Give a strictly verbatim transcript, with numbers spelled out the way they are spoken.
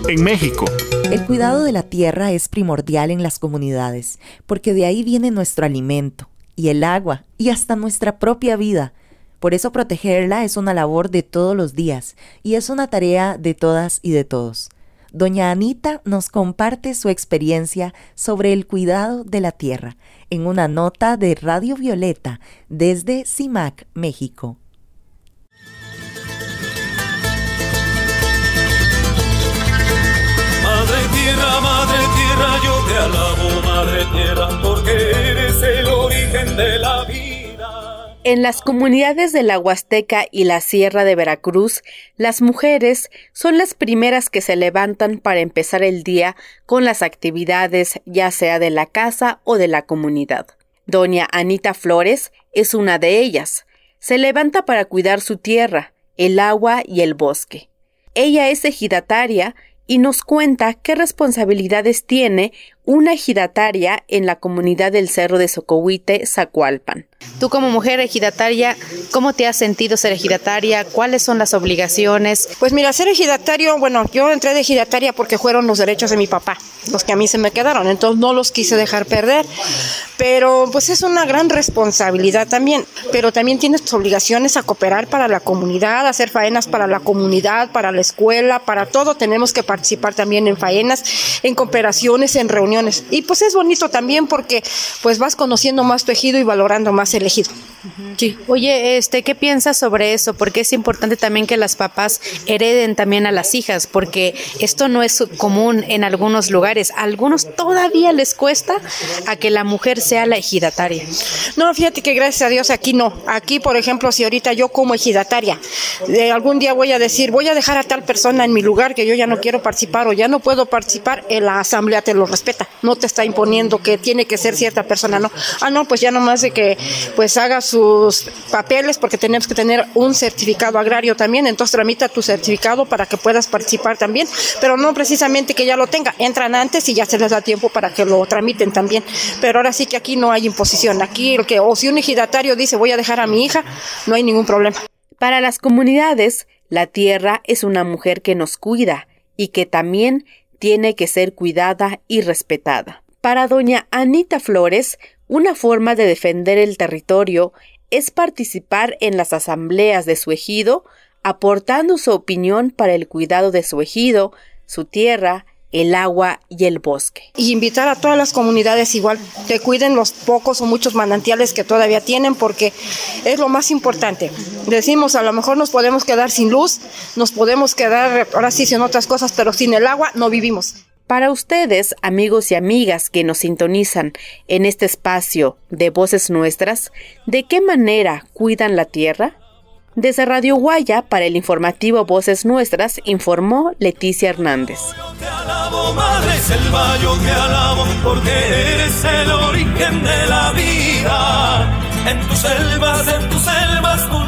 en México. El cuidado de la tierra es primordial en las comunidades, porque de ahí viene nuestro alimento, y el agua, y hasta nuestra propia vida. Por eso protegerla es una labor de todos los días, y es una tarea de todas y de todos. Doña Anita nos comparte su experiencia sobre el cuidado de la tierra en una nota de Radio Violeta desde CIMAC, México. Madre tierra, madre tierra, yo te alabo, madre tierra, porque eres el origen de la vida. En las comunidades de la Huasteca y la Sierra de Veracruz, las mujeres son las primeras que se levantan para empezar el día con las actividades, ya sea de la casa o de la comunidad. Doña Anita Flores es una de ellas. Se levanta para cuidar su tierra, el agua y el bosque. Ella es ejidataria y nos cuenta qué responsabilidades tiene una ejidataria en la comunidad del Cerro de Socohuite, Zacualpan. Tú como mujer ejidataria, ¿cómo te has sentido ser ejidataria? ¿Cuáles son las obligaciones? Pues mira, ser ejidatario, bueno, yo entré de ejidataria porque fueron los derechos de mi papá, los que a mí se me quedaron, entonces no los quise dejar perder, pero pues es una gran responsabilidad también, pero también tienes tus obligaciones a cooperar para la comunidad, hacer faenas para la comunidad, para la escuela, para todo, tenemos que participar también en faenas, en cooperaciones, en reuniones, y pues es bonito también porque pues vas conociendo más tu ejido y valorando más el ejido. Sí. Oye, este, ¿qué piensas sobre eso? Porque es importante también que las papás hereden también a las hijas, porque esto no es común en algunos lugares. A algunos todavía les cuesta a que la mujer sea la ejidataria. No, fíjate que gracias a Dios aquí no. Aquí, por ejemplo, si ahorita yo como ejidataria, eh, algún día voy a decir, voy a dejar a tal persona en mi lugar que yo ya no quiero participar o ya no puedo participar, en la asamblea te lo respeta. No te está imponiendo que tiene que ser cierta persona, no. Ah, no, pues ya nomás de que pues haga sus papeles, porque tenemos que tener un certificado agrario también, entonces tramita tu certificado para que puedas participar también, pero no precisamente que ya lo tenga, entran antes y ya se les da tiempo para que lo tramiten también, pero ahora sí que aquí no hay imposición, aquí el que, o si un ejidatario dice voy a dejar a mi hija, no hay ningún problema. Para las comunidades, la tierra es una mujer que nos cuida y que también tiene que ser cuidada y respetada. Para doña Anita Flores, una forma de defender el territorio es participar en las asambleas de su ejido, aportando su opinión para el cuidado de su ejido, su tierra, el agua y el bosque. Y invitar a todas las comunidades igual, que cuiden los pocos o muchos manantiales que todavía tienen, porque es lo más importante. Decimos, a lo mejor nos podemos quedar sin luz, nos podemos quedar, ahora sí, sin otras cosas, pero sin el agua no vivimos. Para ustedes, amigos y amigas que nos sintonizan en este espacio de Voces Nuestras, ¿de qué manera cuidan la tierra? Desde Radio Guaya, para el informativo Voces Nuestras, informó Leticia Hernández. Yo te alabo, madre selva, yo te alabo, porque eres el origen de la vida. En tus selvas, en tus selvas, tú